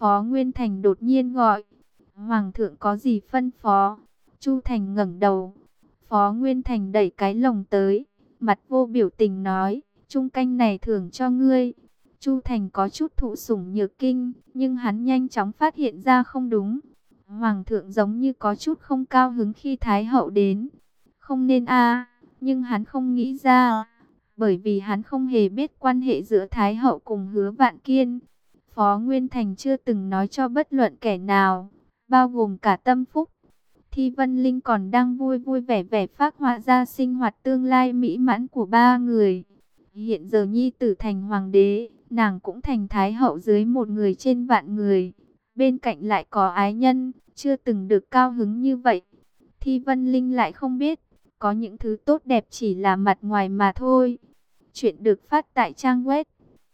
Phó Nguyên Thành đột nhiên gọi. Hoàng thượng có gì phân phó? Chu Thành ngẩng đầu. Phó Nguyên Thành đẩy cái lồng tới, mặt vô biểu tình nói, chung canh này thưởng cho ngươi. Chu Thành có chút thụ sủng nhược kinh, nhưng hắn nhanh chóng phát hiện ra không đúng. Hoàng thượng giống như có chút không cao hứng khi Thái hậu đến. Không nên nhưng hắn không nghĩ ra, bởi vì hắn không hề biết quan hệ giữa Thái hậu cùng Hứa Vạn Kiên. Phó Nguyên Thành chưa từng nói cho bất luận kẻ nào, bao gồm cả Tâm Phúc. Thi Vân Linh còn đang vui vui vẻ vẻ phác họa ra sinh hoạt tương lai mỹ mãn của ba người. Hiện giờ nhi tử thành hoàng đế, nàng cũng thành thái hậu dưới một người trên vạn người. Bên cạnh lại có ái nhân, chưa từng được cao hứng như vậy. Thi Vân Linh lại không biết, có những thứ tốt đẹp chỉ là mặt ngoài mà thôi. Chuyện được phát tại trang web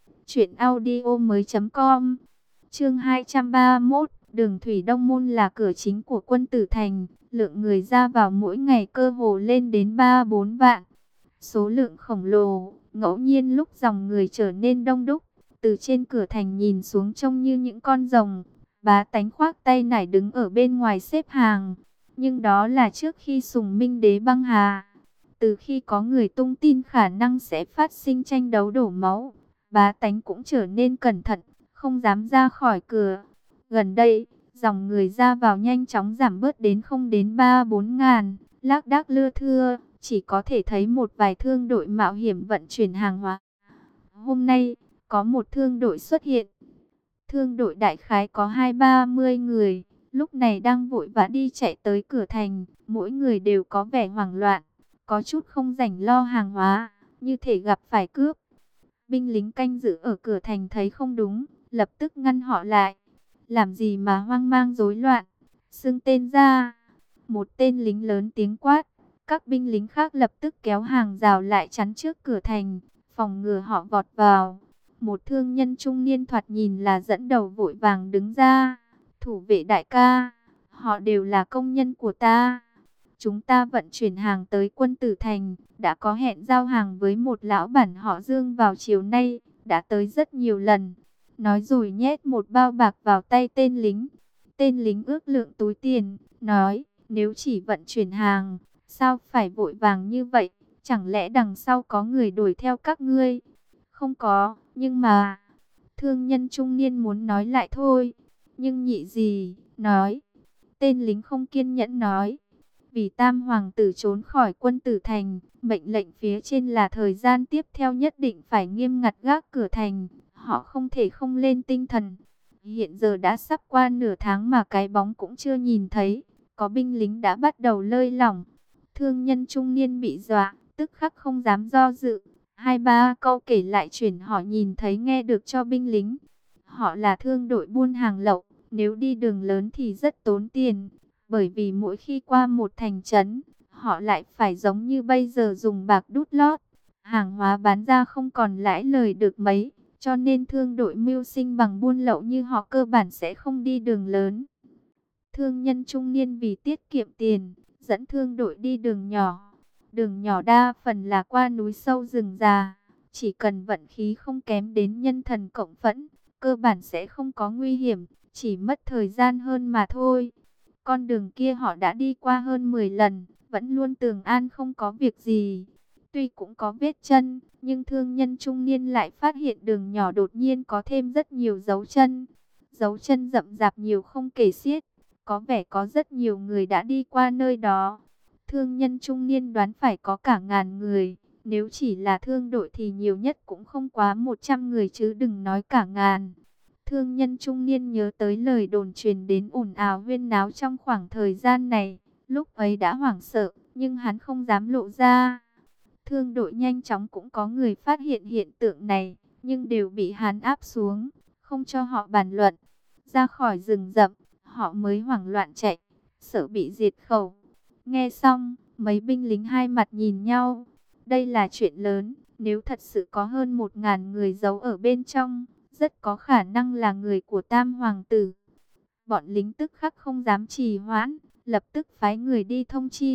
truyệnaudiomoi.com. Chương 231, đường thủy Đông Môn là cửa chính của Quân Tử Thành, lượng người ra vào mỗi ngày cơ hồ lên đến 3-4 vạn. Số lượng khổng lồ, ngẫu nhiên lúc dòng người trở nên đông đúc, từ trên cửa thành nhìn xuống trông như những con rồng. Bá tánh khoác tay nải đứng ở bên ngoài xếp hàng, nhưng đó là trước khi Sùng Minh Đế băng hà. Từ khi có người tung tin khả năng sẽ phát sinh tranh đấu đổ máu, bá tánh cũng trở nên cẩn thận, không dám ra khỏi cửa. Gần đây, dòng người ra vào nhanh chóng giảm bớt đến không đến 3-4 ngàn, lác đác lưa thưa, chỉ có thể thấy một vài thương đội mạo hiểm vận chuyển hàng hóa. Hôm nay, có một thương đội xuất hiện. Thương đội đại khái có 20-30 người, lúc này đang vội vã đi chạy tới cửa thành, mỗi người đều có vẻ hoảng loạn, có chút không rảnh lo hàng hóa, như thể gặp phải cướp. Binh lính canh giữ ở cửa thành thấy không đúng, lập tức ngăn họ lại. Làm gì mà hoang mang rối loạn, xưng tên ra. Một tên lính lớn tiếng quát, các binh lính khác lập tức kéo hàng rào lại chắn trước cửa thành, phòng ngừa họ vọt vào. Một thương nhân trung niên thoạt nhìn là dẫn đầu vội vàng đứng ra. Thủ vệ đại ca, họ đều là công nhân của ta. Chúng ta vận chuyển hàng tới Quân Tử Thành, đã có hẹn giao hàng với một lão bản họ Dương vào chiều nay, đã tới rất nhiều lần. Nói rồi nhét một bao bạc vào tay tên lính. Tên lính ước lượng túi tiền, nói, nếu chỉ vận chuyển hàng, sao phải vội vàng như vậy? Chẳng lẽ đằng sau có người đuổi theo các ngươi? Không có, nhưng mà... Thương nhân trung niên muốn nói lại thôi. Nhưng nhị gì, nói. Tên lính không kiên nhẫn nói. Vì Tam Hoàng tử trốn khỏi Quân Tử Thành, mệnh lệnh phía trên là thời gian tiếp theo nhất định phải nghiêm ngặt gác cửa thành. Họ không thể không lên tinh thần. Hiện giờ đã sắp qua nửa tháng mà cái bóng cũng chưa nhìn thấy. Có binh lính đã bắt đầu lơi lỏng. Thương nhân trung niên bị dọa, tức khắc không dám do dự. 2-3 câu kể lại chuyện họ nhìn thấy nghe được cho binh lính. Họ là thương đội buôn hàng lậu, nếu đi đường lớn thì rất tốn tiền. Bởi vì mỗi khi qua một thành trấn, họ lại phải giống như bây giờ dùng bạc đút lót. Hàng hóa bán ra không còn lãi lời được mấy, cho nên thương đội mưu sinh bằng buôn lậu như họ cơ bản sẽ không đi đường lớn. Thương nhân trung niên vì tiết kiệm tiền, dẫn thương đội đi đường nhỏ. Đường nhỏ đa phần là qua núi sâu rừng già, chỉ cần vận khí không kém đến nhân thần cộng phẫn, cơ bản sẽ không có nguy hiểm, chỉ mất thời gian hơn mà thôi. Con đường kia họ đã đi qua hơn 10 lần, vẫn luôn tường an không có việc gì. Tuy cũng có vết chân, nhưng thương nhân trung niên lại phát hiện đường nhỏ đột nhiên có thêm rất nhiều dấu chân. Dấu chân rậm rạp nhiều không kể xiết, có vẻ có rất nhiều người đã đi qua nơi đó. Thương nhân trung niên đoán phải có cả ngàn người, nếu chỉ là thương đội thì nhiều nhất cũng không quá 100 người chứ đừng nói cả ngàn. Thương nhân trung niên nhớ tới lời đồn truyền đến ồn ào huyên náo trong khoảng thời gian này, lúc ấy đã hoảng sợ, nhưng hắn không dám lộ ra. Thương đội nhanh chóng cũng có người phát hiện hiện tượng này, nhưng đều bị hắn áp xuống, không cho họ bàn luận. Ra khỏi rừng rậm, họ mới hoảng loạn chạy, sợ bị diệt khẩu. Nghe xong, mấy binh lính hai mặt nhìn nhau. Đây là chuyện lớn, nếu thật sự có hơn 1000 người giấu ở bên trong, rất có khả năng là người của Tam Hoàng tử. Bọn lính tức khắc không dám trì hoãn, lập tức phái người đi thông chi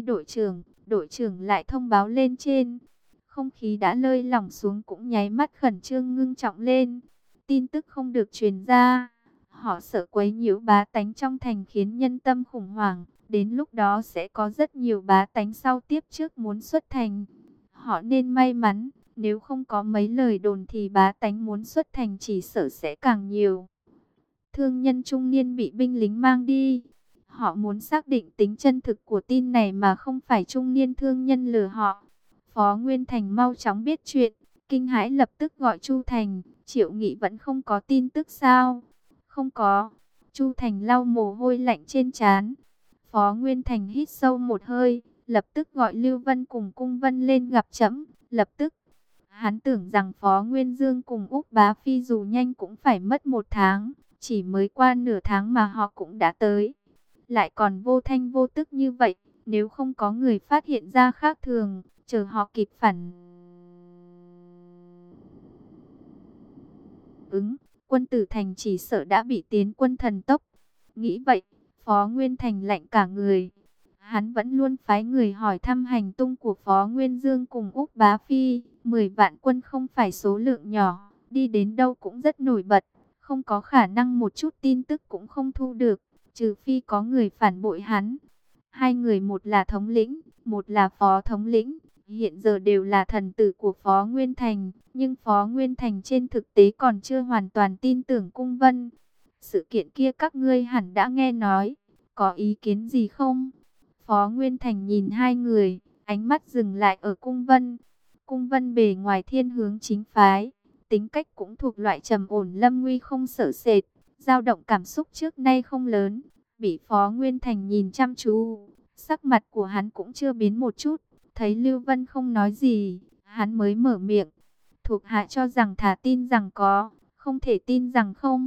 đội trưởng lại thông báo lên trên. Không khí đã lơi lỏng xuống cũng nháy mắt khẩn trương ngưng trọng lên. Tin tức không được truyền ra, Họ sợ quấy nhiễu bá tánh trong thành khiến nhân tâm khủng hoảng. Đến lúc đó sẽ có rất nhiều bá tánh sau tiếp trước muốn xuất thành. Họ nên may mắn, nếu không có mấy lời đồn thì bá tánh muốn xuất thành chỉ sợ sẽ càng nhiều. Thương nhân trung niên bị binh lính mang đi. Họ muốn xác định tính chân thực của tin này mà không phải trung niên thương nhân lừa họ. Phó Nguyên Thành mau chóng biết chuyện, kinh hãi lập tức gọi Chu Thành. Triệu Nghị vẫn không có tin tức sao? Không có. Chu Thành lau mồ hôi lạnh trên trán. Phó Nguyên Thành hít sâu một hơi, lập tức gọi Lưu Vân cùng Cung Vân lên gặp trẫm. Lập tức, hắn tưởng rằng Phó Nguyên Dương cùng Úc Bá Phi dù nhanh cũng phải mất 1 tháng. Chỉ mới qua nửa tháng mà họ cũng đã tới. Lại còn vô thanh vô tức như vậy, nếu không có người phát hiện ra khác thường, chờ họ kịp phản ứng, quân tử thành chỉ sợ đã bị tiến quân thần tốc. Nghĩ vậy, Phó Nguyên Thành lạnh cả người. Hắn vẫn luôn phái người hỏi thăm hành tung của Phó Nguyên Dương cùng Úc Bá Phi. 10 vạn quân không phải số lượng nhỏ, đi đến đâu cũng rất nổi bật. Không có khả năng một chút tin tức cũng không thu được, trừ phi có người phản bội hắn. Hai người, một là thống lĩnh, một là phó thống lĩnh, hiện giờ đều là thần tử của Phó Nguyên Thành. Nhưng Phó Nguyên Thành trên thực tế còn chưa hoàn toàn tin tưởng Cung Vân. Sự kiện kia các ngươi hẳn đã nghe nói, có ý kiến gì không? Phó Nguyên Thành nhìn hai người, ánh mắt dừng lại ở Cung Vân. Cung Vân bề ngoài thiên hướng chính phái, tính cách cũng thuộc loại trầm ổn lâm nguy không sợ sệt, dao động cảm xúc trước nay không lớn. Bị Phó Nguyên Thành nhìn chăm chú, sắc mặt của hắn cũng chưa biến một chút. Thấy Lưu Vân không nói gì, hắn mới mở miệng. Thuộc hạ cho rằng thà tin rằng có, không thể tin rằng không.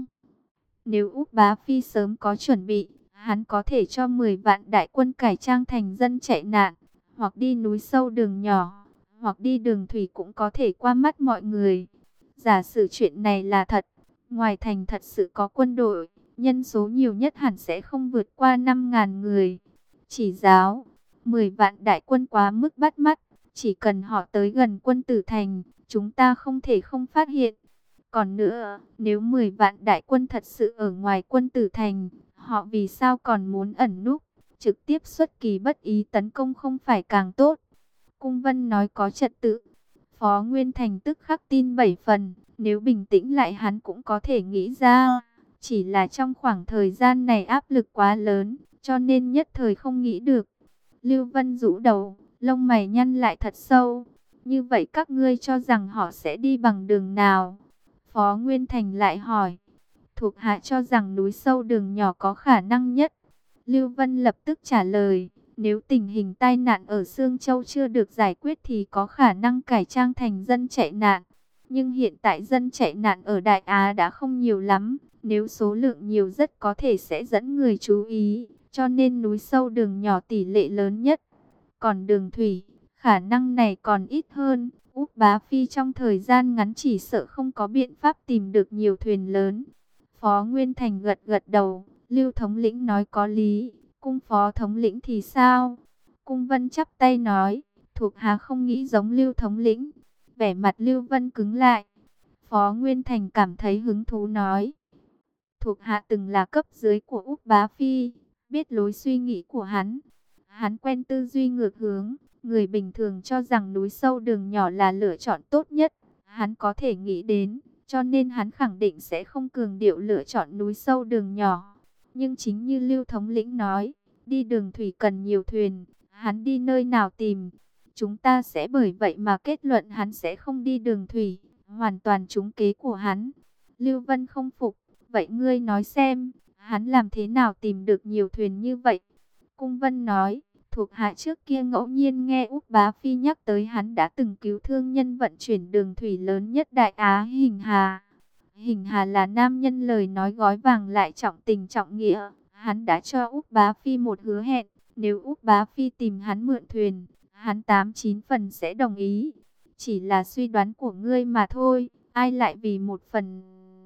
Nếu Úc Bá Phi sớm có chuẩn bị, hắn có thể cho 10 vạn đại quân cải trang thành dân chạy nạn, hoặc đi núi sâu đường nhỏ, hoặc đi đường thủy cũng có thể qua mắt mọi người. Giả sử chuyện này là thật, ngoài thành thật sự có quân đội, nhân số nhiều nhất hẳn sẽ không vượt qua 5.000 người. Chỉ giáo, 10 vạn đại quân quá mức bắt mắt, chỉ cần họ tới gần quân tử thành, chúng ta không thể không phát hiện. Còn nữa, nếu 10 vạn đại quân thật sự ở ngoài quân tử thành, họ vì sao còn muốn ẩn núp, trực tiếp xuất kỳ bất ý tấn công không phải càng tốt? Cung Vân nói có trật tự. Phó Nguyên Thành tức khắc tin 7 phần, nếu bình tĩnh lại hắn cũng có thể nghĩ ra. Chỉ là trong khoảng thời gian này áp lực quá lớn, cho nên nhất thời không nghĩ được. Lưu Vân rũ đầu, lông mày nhăn lại thật sâu. Như vậy các ngươi cho rằng họ sẽ đi bằng đường nào? Phó Nguyên Thành lại hỏi. Thuộc hạ cho rằng núi sâu đường nhỏ có khả năng nhất. Lưu Vân lập tức trả lời. Nếu tình hình tai nạn ở Sương Châu chưa được giải quyết thì có khả năng cải trang thành dân chạy nạn. Nhưng hiện tại dân chạy nạn ở Đại Á đã không nhiều lắm. Nếu số lượng nhiều rất có thể sẽ dẫn người chú ý. Cho nên núi sâu đường nhỏ tỷ lệ lớn nhất. Còn đường thủy, khả năng này còn ít hơn. Úc Bá Phi trong thời gian ngắn chỉ sợ không có biện pháp tìm được nhiều thuyền lớn. Phó Nguyên Thành gật gật đầu. Lưu thống lĩnh nói có lý. Cung phó thống lĩnh thì sao? Cung Vân chắp tay nói. Thuộc hạ không nghĩ giống Lưu thống lĩnh. Vẻ mặt Lưu Vân cứng lại. Phó Nguyên Thành cảm thấy hứng thú nói. Thuộc hạ từng là cấp dưới của Úc Bá Phi, biết lối suy nghĩ của hắn. Hắn quen tư duy ngược hướng. Người bình thường cho rằng núi sâu đường nhỏ là lựa chọn tốt nhất. Hắn có thể nghĩ đến, cho nên hắn khẳng định sẽ không cường điệu lựa chọn núi sâu đường nhỏ. Nhưng chính như Lưu thống lĩnh nói, đi đường thủy cần nhiều thuyền, hắn đi nơi nào tìm? Chúng ta sẽ bởi vậy mà kết luận hắn sẽ không đi đường thủy, hoàn toàn trúng kế của hắn. Lưu Vân không phục, vậy ngươi nói xem, hắn làm thế nào tìm được nhiều thuyền như vậy? Cung Vân nói, thuộc hạ trước kia ngẫu nhiên nghe Úc Bá Phi nhắc tới hắn đã từng cứu thương nhân vận chuyển đường thủy lớn nhất Đại Á Hình Hà. Hình Hà là nam nhân lời nói gói vàng lại trọng tình trọng nghĩa. Hắn đã cho Úc Bá Phi một hứa hẹn, nếu Úc Bá Phi tìm hắn mượn thuyền, hắn 89 phần sẽ đồng ý. Chỉ là suy đoán của ngươi mà thôi, ai lại vì một phần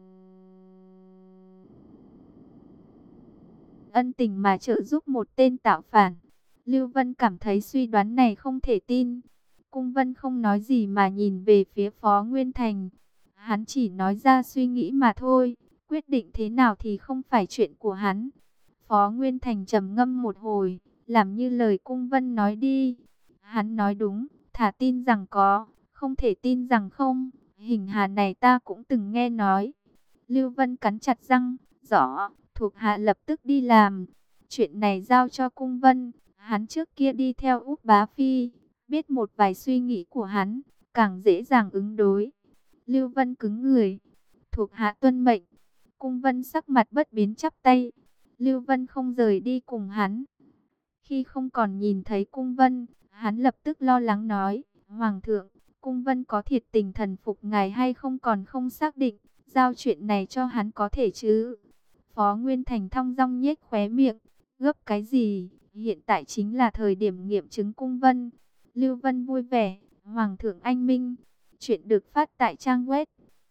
ân tình mà trợ giúp một tên tạo phản? Lưu Vân cảm thấy suy đoán này không thể tin. Cung Vân không nói gì mà nhìn về phía Phó Nguyên Thành. Hắn chỉ nói ra suy nghĩ mà thôi, quyết định thế nào thì không phải chuyện của hắn. Phó Nguyên Thành trầm ngâm một hồi, làm như lời Cung Vân nói đi. Hắn nói đúng, thà tin rằng có, không thể tin rằng không. Hình Hà này ta cũng từng nghe nói. Lưu Vân cắn chặt răng, rõ, thuộc hạ lập tức đi làm. Chuyện này giao cho Cung Vân, hắn trước kia đi theo Úc Bá Phi, biết một vài suy nghĩ của hắn, càng dễ dàng ứng đối. Lưu Vân cứng người, thuộc hạ tuân mệnh. Cung Vân sắc mặt bất biến chắp tay. Lưu Vân không rời đi cùng hắn. Khi không còn nhìn thấy Cung Vân, hắn lập tức lo lắng nói, Hoàng thượng, Cung Vân có thiệt tình thần phục ngài hay không còn không xác định, giao chuyện này cho hắn có thể chứ. Phó Nguyên Thành thong dong nhếch khóe miệng, gấp cái gì, hiện tại chính là thời điểm nghiệm chứng Cung Vân. Lưu Vân vui vẻ, Hoàng thượng anh minh. Chuyện được phát tại trang web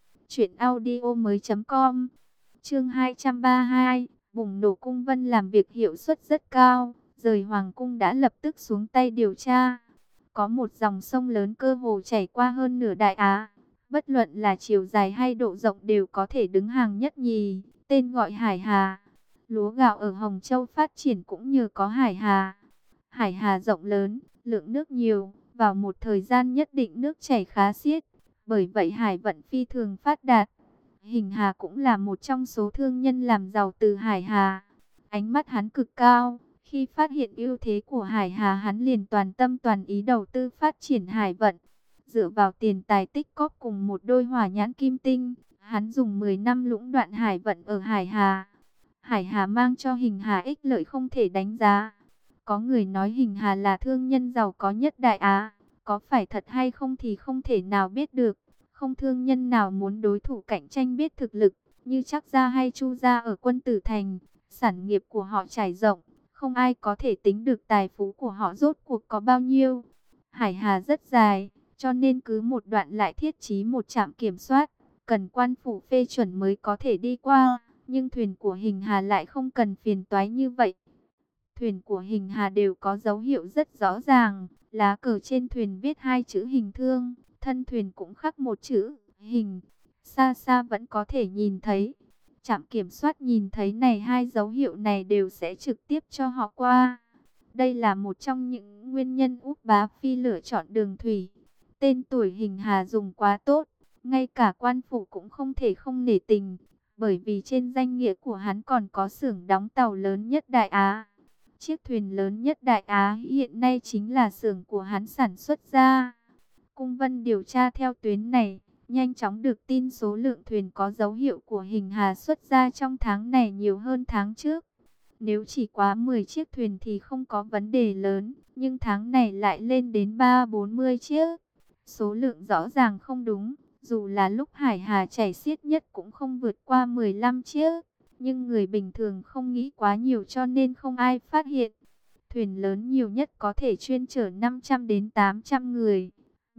truyệnaudiomoi.com. Chương 232, bùng nổ. Cung Vân làm việc hiệu suất rất cao, rời hoàng cung đã lập tức xuống tay điều tra. Có một dòng sông lớn cơ hồ chảy qua hơn nửa Đại Á, bất luận là chiều dài hay độ rộng đều có thể đứng hàng nhất nhì, tên gọi Hải Hà. Lúa gạo ở Hồng Châu phát triển cũng nhờ có Hải Hà. Hải Hà rộng lớn, lượng nước nhiều, vào một thời gian nhất định nước chảy khá xiết, bởi vậy hải vận phi thường phát đạt. Hình Hà cũng là một trong số thương nhân làm giàu từ Hải Hà. Ánh mắt hắn cực cao, khi phát hiện ưu thế của Hải Hà hắn liền toàn tâm toàn ý đầu tư phát triển hải vận. Dựa vào tiền tài tích cóp cùng một đôi hỏa nhãn kim tinh, hắn dùng 10 năm lũng đoạn hải vận ở Hải Hà. Hải Hà mang cho Hình Hà ích lợi không thể đánh giá. Có người nói Hình Hà là thương nhân giàu có nhất Đại Á, có phải thật hay không thì không thể nào biết được. Không thương nhân nào muốn đối thủ cạnh tranh biết thực lực, như Trác Gia hay Chu Gia ở Quân Tử Thành. Sản nghiệp của họ trải rộng, không ai có thể tính được tài phú của họ rốt cuộc có bao nhiêu. Hải Hà rất dài, cho nên cứ một đoạn lại thiết trí một trạm kiểm soát, cần quan phủ phê chuẩn mới có thể đi qua. Nhưng thuyền của Hình Hà lại không cần phiền toái như vậy. Thuyền của Hình Hà đều có dấu hiệu rất rõ ràng, lá cờ trên thuyền viết 2 chữ Hình Thương, thân thuyền cũng khắc một chữ Hình, xa xa vẫn có thể nhìn thấy. Trạm kiểm soát nhìn thấy này, hai dấu hiệu này đều sẽ trực tiếp cho họ qua. Đây là một trong những nguyên nhân Úc Bá Phi lựa chọn đường thủy. Tên tuổi Hình Hà dùng quá tốt, ngay cả quan phủ cũng không thể không nể tình, bởi vì trên danh nghĩa của hắn còn có xưởng đóng tàu lớn nhất Đại Á. Chiếc thuyền lớn nhất Đại Á hiện nay chính là xưởng của hắn sản xuất ra. Cung Vân điều tra theo tuyến này, nhanh chóng được tin số lượng thuyền có dấu hiệu của Hình Hà xuất ra trong tháng này nhiều hơn tháng trước. Nếu chỉ quá 10 chiếc thuyền thì không có vấn đề lớn, nhưng tháng này lại lên đến 30-40 chiếc. Số lượng rõ ràng không đúng, dù là lúc Hải Hà chảy xiết nhất cũng không vượt qua 15 chiếc. Nhưng người bình thường không nghĩ quá nhiều cho nên không ai phát hiện. Thuyền lớn nhiều nhất có thể chuyên chở 500 đến 800 người.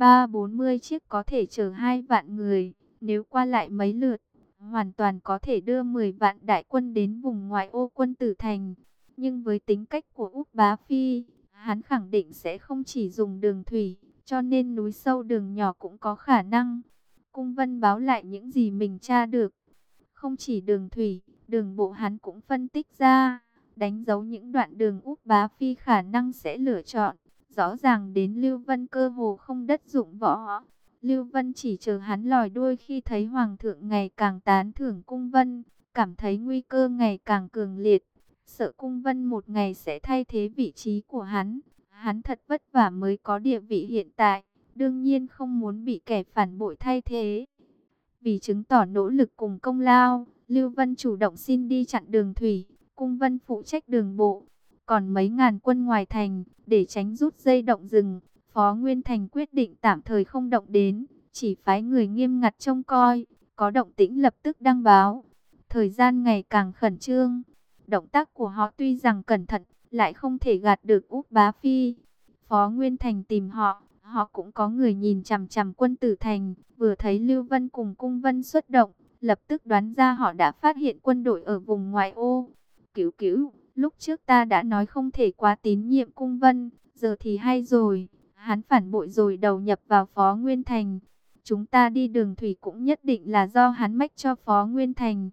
30-40 chiếc có thể chở 2 vạn người. Nếu qua lại mấy lượt, hoàn toàn có thể đưa 10 vạn đại quân đến vùng ngoại ô Quân Tử Thành. Nhưng với tính cách của Úc Bá Phi, hắn khẳng định sẽ không chỉ dùng đường thủy, cho nên núi sâu đường nhỏ cũng có khả năng. Cung Vân báo lại những gì mình tra được. Không chỉ đường thủy, đường bộ hắn cũng phân tích ra, đánh dấu những đoạn đường Úc Bá Phi khả năng sẽ lựa chọn. Rõ ràng đến Lưu Vân cơ hồ không đất dụng võ. Lưu Vân chỉ chờ hắn lòi đuôi khi thấy Hoàng thượng ngày càng tán thưởng Cung Vân, cảm thấy nguy cơ ngày càng cường liệt. Sợ Cung Vân một ngày sẽ thay thế vị trí của hắn. Hắn thật vất vả mới có địa vị hiện tại, đương nhiên không muốn bị kẻ phản bội thay thế. Vì chứng tỏ nỗ lực cùng công lao, Lưu Vân chủ động xin đi chặn đường thủy, Cung Vân phụ trách đường bộ. Còn mấy ngàn quân ngoài thành, để tránh rút dây động rừng, Phó Nguyên Thành quyết định tạm thời không động đến, chỉ phái người nghiêm ngặt trông coi, có động tĩnh lập tức đăng báo. Thời gian ngày càng khẩn trương, động tác của họ tuy rằng cẩn thận, lại không thể gạt được Úc Bá Phi. Phó Nguyên Thành tìm họ, họ cũng có người nhìn chằm chằm Quân Tử Thành, vừa thấy Lưu Vân cùng Cung Vân xuất động, lập tức đoán ra họ đã phát hiện quân đội ở vùng ngoại ô. Cứu cứu, lúc trước ta đã nói không thể quá tín nhiệm Cung Vân, giờ thì hay rồi, hắn phản bội rồi đầu nhập vào Phó Nguyên Thành. Chúng ta đi đường thủy cũng nhất định là do hắn mách cho Phó Nguyên Thành.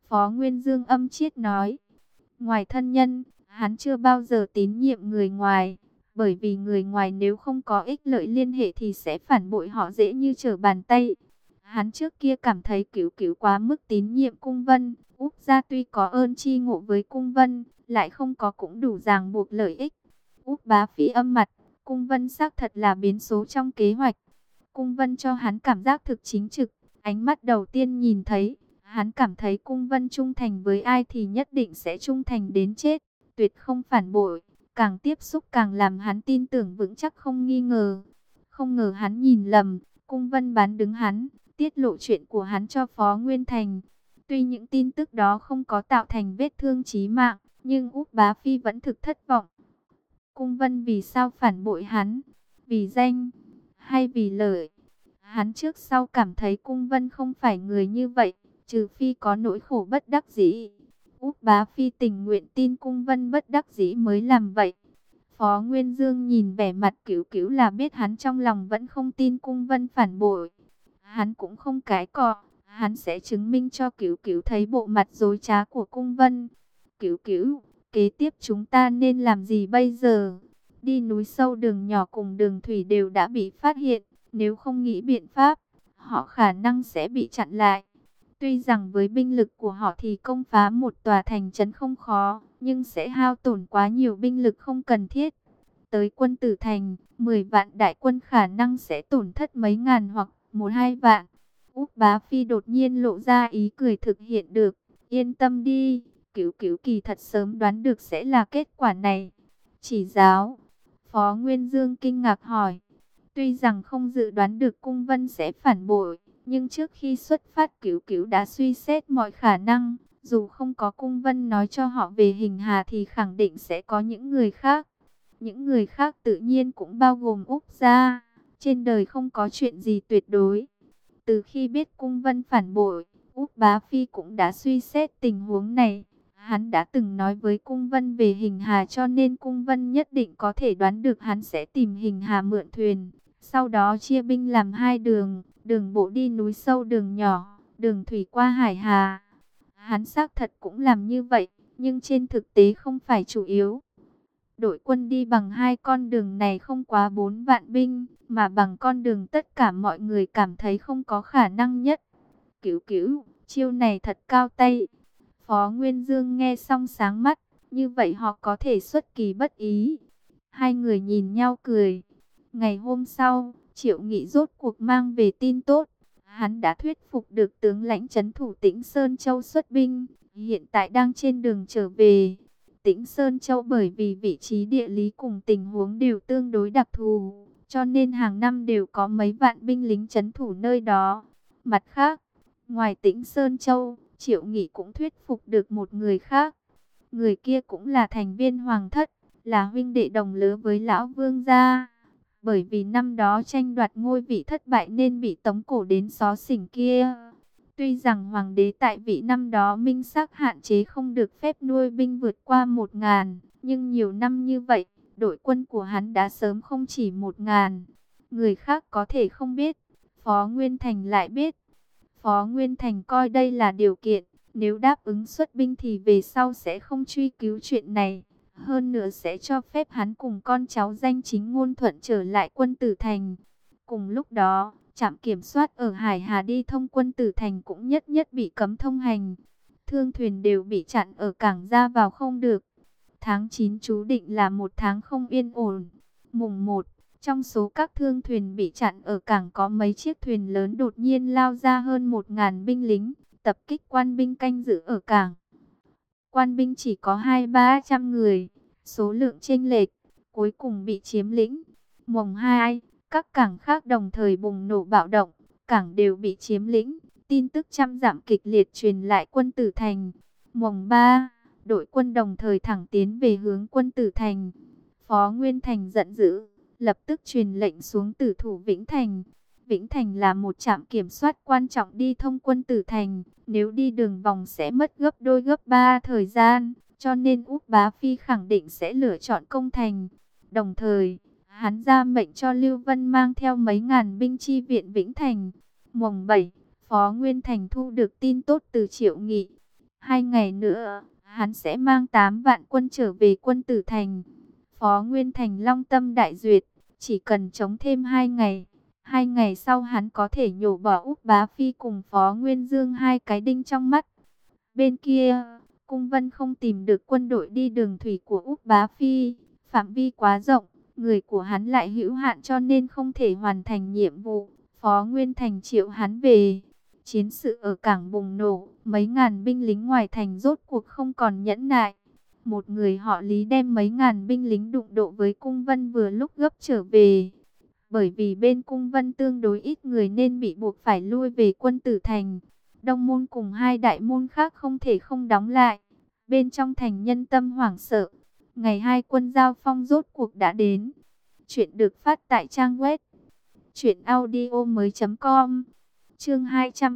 Phó Nguyên Dương âm chiết nói. Ngoài thân nhân, hắn chưa bao giờ tín nhiệm người ngoài. Bởi vì người ngoài nếu không có ích lợi liên hệ thì sẽ phản bội họ dễ như trở bàn tay. Hắn trước kia cảm thấy Cửu Cửu quá mức tín nhiệm Cung Vân. Úc gia tuy có ơn chi ngộ với Cung Vân, lại không có cũng đủ ràng buộc lợi ích. Úc Bá Phi âm mặt, Cung Vân xác thật là biến số trong kế hoạch. Cung Vân cho hắn cảm giác thực chính trực. Ánh mắt đầu tiên nhìn thấy, hắn cảm thấy Cung Vân trung thành với ai thì nhất định sẽ trung thành đến chết, tuyệt không phản bội. Càng tiếp xúc càng làm hắn tin tưởng vững chắc không nghi ngờ. Không ngờ hắn nhìn lầm, Cung Vân bán đứng hắn, tiết lộ chuyện của hắn cho Phó Nguyên Thành. Tuy những tin tức đó không có tạo thành vết thương chí mạng, nhưng Úc Bá Phi vẫn thực thất vọng. Cung Vân vì sao phản bội hắn? Vì danh hay vì lợi? Hắn trước sau cảm thấy Cung Vân không phải người như vậy, trừ phi có nỗi khổ bất đắc dĩ. Úc Bá Phi tình nguyện tin Cung Vân bất đắc dĩ mới làm vậy. Phó Nguyên Dương nhìn vẻ mặt Cửu Cửu là biết hắn trong lòng vẫn không tin Cung Vân phản bội. Hắn cũng không cái cọ, hắn sẽ chứng minh cho Cửu Cửu thấy bộ mặt dối trá của Cung Vân. Cửu Cửu, kế tiếp chúng ta nên làm gì bây giờ? Đi núi sâu đường nhỏ cùng đường thủy đều đã bị phát hiện, nếu không nghĩ biện pháp, họ khả năng sẽ bị chặn lại. Tuy rằng với binh lực của họ thì công phá một tòa thành trấn không khó, nhưng sẽ hao tổn quá nhiều binh lực không cần thiết. Tới Quân Tử Thành, 10 vạn đại quân khả năng sẽ tổn thất mấy ngàn hoặc 1-2 vạn. Úc Bá Phi đột nhiên lộ ra ý cười thực hiện được. Yên tâm đi, Cửu Cửu kỳ thật sớm đoán được sẽ là kết quả này. Chỉ giáo, Phó Nguyên Dương kinh ngạc hỏi. Tuy rằng không dự đoán được Cung Vân sẽ phản bội, nhưng trước khi xuất phát Cửu Cửu đã suy xét mọi khả năng. Dù không có Cung Vân nói cho họ về Hình Hà thì khẳng định sẽ có những người khác. Những người khác tự nhiên cũng bao gồm Úc gia. Trên đời không có chuyện gì tuyệt đối. Từ khi biết Cung Vân phản bội, Úc Bá Phi cũng đã suy xét tình huống này. Hắn đã từng nói với Cung Vân về Hình Hà cho nên Cung Vân nhất định có thể đoán được hắn sẽ tìm Hình Hà mượn thuyền. Sau đó chia binh làm 2 đường, đường bộ đi núi sâu đường nhỏ, đường thủy qua Hải Hà. Hắn xác thật cũng làm như vậy, nhưng trên thực tế không phải chủ yếu. Đội quân đi bằng 2 con đường này không quá 4 vạn binh, mà bằng con đường tất cả mọi người cảm thấy không có khả năng nhất. Cửu Cửu, chiêu này thật cao tay. Phó Nguyên Dương nghe xong sáng mắt, như vậy họ có thể xuất kỳ bất ý. Hai người nhìn nhau cười. Ngày hôm sau, Triệu Nghị rốt cuộc mang về tin tốt. Hắn đã thuyết phục được tướng lãnh trấn thủ Tĩnh Sơn Châu xuất binh, hiện tại đang trên đường trở về. Tĩnh Sơn Châu bởi vì vị trí địa lý cùng tình huống đều tương đối đặc thù, cho nên hàng năm đều có mấy vạn binh lính trấn thủ nơi đó. Mặt khác, ngoài Tĩnh Sơn Châu, Triệu Nghị cũng thuyết phục được một người khác. Người kia cũng là thành viên hoàng thất, là huynh đệ đồng lứa với lão vương gia. Bởi vì năm đó tranh đoạt ngôi vị thất bại nên bị tống cổ đến xó xỉnh kia. Tuy rằng hoàng đế tại vị năm đó minh xác hạn chế không được phép nuôi binh vượt qua 1.000, nhưng nhiều năm như vậy, đội quân của hắn đã sớm không chỉ 1.000. Người khác có thể không biết, Phó Nguyên Thành lại biết. Phó Nguyên Thành coi đây là điều kiện, nếu đáp ứng xuất binh thì về sau sẽ không truy cứu chuyện này. Hơn nữa sẽ cho phép hắn cùng con cháu danh chính ngôn thuận trở lại Quân Tử Thành. Cùng lúc đó, trạm kiểm soát ở Hải Hà đi thông Quân Tử Thành cũng nhất nhất bị cấm thông hành. Thương thuyền đều bị chặn ở cảng ra vào không được. Tháng 9 chú định là một tháng không yên ổn. Mùng 1, trong số các thương thuyền bị chặn ở cảng có mấy chiếc thuyền lớn đột nhiên lao ra hơn 1.000 binh lính, tập kích quan binh canh giữ ở cảng. Quan binh chỉ có 200-300 người, số lượng chênh lệch, cuối cùng bị chiếm lĩnh. Mùng 2, các cảng khác đồng thời bùng nổ bạo động, cảng đều bị chiếm lĩnh. Tin tức trăm dặm kịch liệt truyền lại Quân Tử Thành. Mùng 3, đội quân đồng thời thẳng tiến về hướng Quân Tử Thành. Phó Nguyên Thành giận dữ, lập tức truyền lệnh xuống tử thủ Vĩnh Thành. Vĩnh Thành là một trạm kiểm soát quan trọng đi thông Quân Tử Thành. Nếu đi đường vòng sẽ mất gấp đôi gấp 3 thời gian, cho nên Úc Bá Phi khẳng định sẽ lựa chọn công thành. Đồng thời, hắn ra mệnh cho Lưu Vân mang theo mấy ngàn binh chi viện Vĩnh Thành. Mùng 7, Phó Nguyên Thành thu được tin tốt từ Triệu Nghị. 2 ngày nữa, hắn sẽ mang 8 vạn quân trở về Quân Tử Thành. Phó Nguyên Thành long tâm đại duyệt, chỉ cần chống thêm 2 ngày. 2 ngày sau hắn có thể nhổ bỏ Úc Bá Phi cùng Phó Nguyên Dương hai cái đinh trong mắt. Bên kia, Cung Vân không tìm được quân đội đi đường thủy của Úc Bá Phi. Phạm vi quá rộng, người của hắn lại hữu hạn cho nên không thể hoàn thành nhiệm vụ. Phó Nguyên Thành triệu hắn về. Chiến sự ở cảng bùng nổ, mấy ngàn binh lính ngoài thành rốt cuộc không còn nhẫn nại. Một người họ Lý đem mấy ngàn binh lính đụng độ với Cung Vân vừa lúc gấp trở về. Bởi vì bên Cung Vân tương đối ít người nên bị buộc phải lui về Quân Tử Thành. Đông môn cùng hai đại môn khác không thể không đóng lại. Bên trong thành nhân tâm hoảng sợ. Ngày hai quân giao phong rốt cuộc đã đến. Chuyện được phát tại trang web truyệnaudiomoi.com. Chương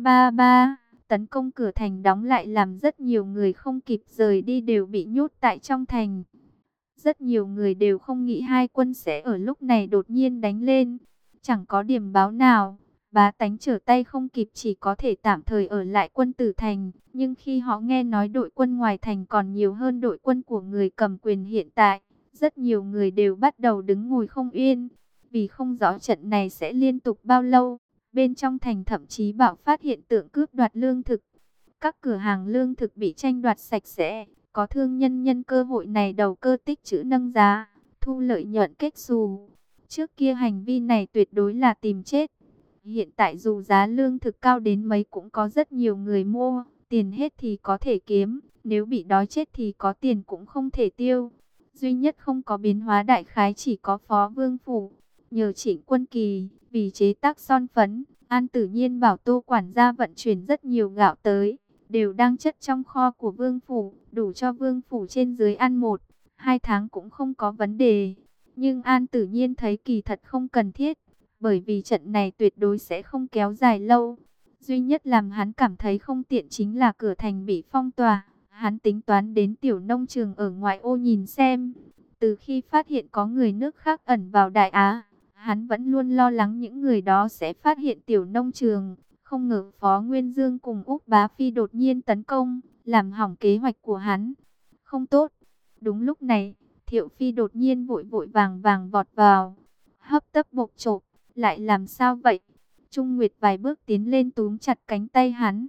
233, tấn công cửa thành đóng lại làm rất nhiều người không kịp rời đi đều bị nhốt tại trong thành. Rất nhiều người đều không nghĩ hai quân sẽ ở lúc này đột nhiên đánh lên. Chẳng có điểm báo nào, bá tánh trở tay không kịp chỉ có thể tạm thời ở lại Quân Tử Thành. Nhưng khi họ nghe nói đội quân ngoài thành còn nhiều hơn đội quân của người cầm quyền hiện tại, rất nhiều người đều bắt đầu đứng ngồi không yên. Vì không rõ trận này sẽ liên tục bao lâu, bên trong thành thậm chí bạo phát hiện tượng cướp đoạt lương thực. Các cửa hàng lương thực bị tranh đoạt sạch sẽ. Có thương nhân nhân cơ hội này đầu cơ tích trữ nâng giá, thu lợi nhuận kết xù. Trước kia hành vi này tuyệt đối là tìm chết. Hiện tại dù giá lương thực cao đến mấy cũng có rất nhiều người mua. Tiền hết thì có thể kiếm, nếu bị đói chết thì có tiền cũng không thể tiêu. Duy nhất không có biến hóa đại khái chỉ có Phó Vương Phủ. Nhờ Trịnh Quân Kỳ, vì chế tác son phấn, An Tử Nhiên bảo Tô quản gia vận chuyển rất nhiều gạo tới. Đều đang chất trong kho của Vương Phủ, đủ cho Vương Phủ trên dưới ăn 1-2 tháng cũng không có vấn đề. Nhưng An Tử Nhiên thấy kỳ thật không cần thiết, bởi vì trận này tuyệt đối sẽ không kéo dài lâu. Duy nhất làm hắn cảm thấy không tiện chính là cửa thành bị phong tỏa. Hắn tính toán đến tiểu nông trường ở ngoại ô nhìn xem. Từ khi phát hiện có người nước khác ẩn vào Đại Á, hắn vẫn luôn lo lắng những người đó sẽ phát hiện tiểu nông trường. Không ngờ Phó Nguyên Dương cùng Úc Bá Phi đột nhiên tấn công, làm hỏng kế hoạch của hắn. Không tốt. Đúng lúc này, Thiệu Phi đột nhiên vội vội vàng vàng vọt vào. Hấp tấp bộc chộp, lại làm sao vậy? Trung Nguyệt vài bước tiến lên túm chặt cánh tay hắn.